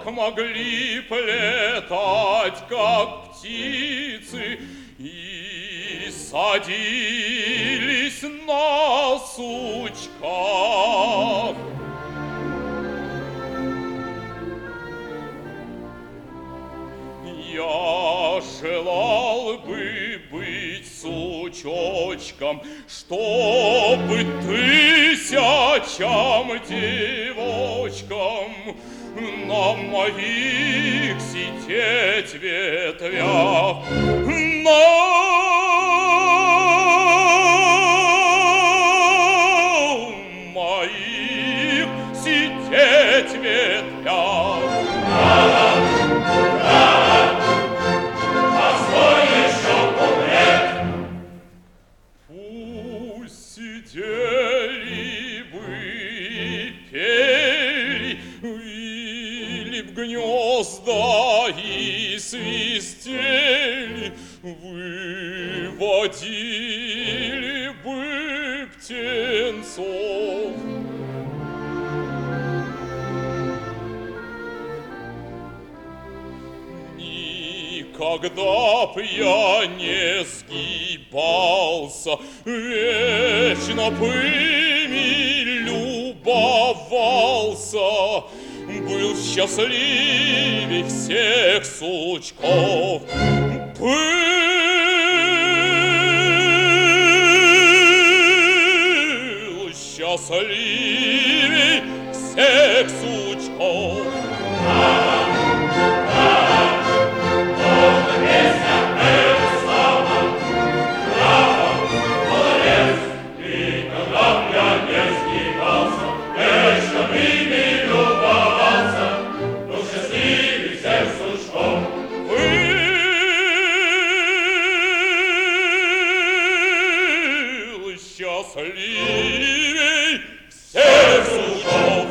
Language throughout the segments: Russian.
могли б летать, как птицы, и садились на сучках. Я желал бы быть сучочком, чтобы тысячам девочкам на моих сидеть ветвях, на моих сидеть ветвях. Сидели бы и пели, или б гнезда и свистели, выводили бы птенцов. Никогда б я не сгибался, вечно бы ими любовался, был счастливей всех сучков. Был счастливей всех сучков. Счастливей всех сучков.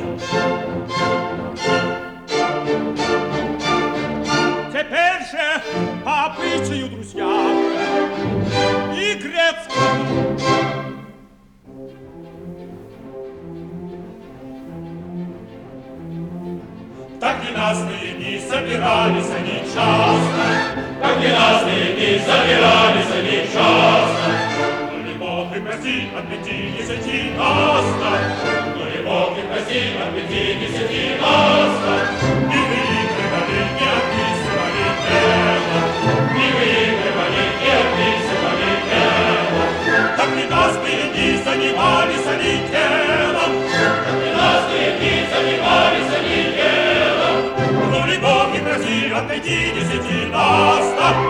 Теперь же по обычаю, друзья, и грецкому. Так ненастные дни собирались они часто, так ненастные дни собирались они часто. Ну не Бог и прости от 50 наста, ну не Бог и прости от 50 наста. Не выигрывали, не описывали дело, не выигрывали, не описывали дело. Так ненастные дни занимались они делом, так ненастные дни занимались они делом. Ну не Бог и прости от 50 наста.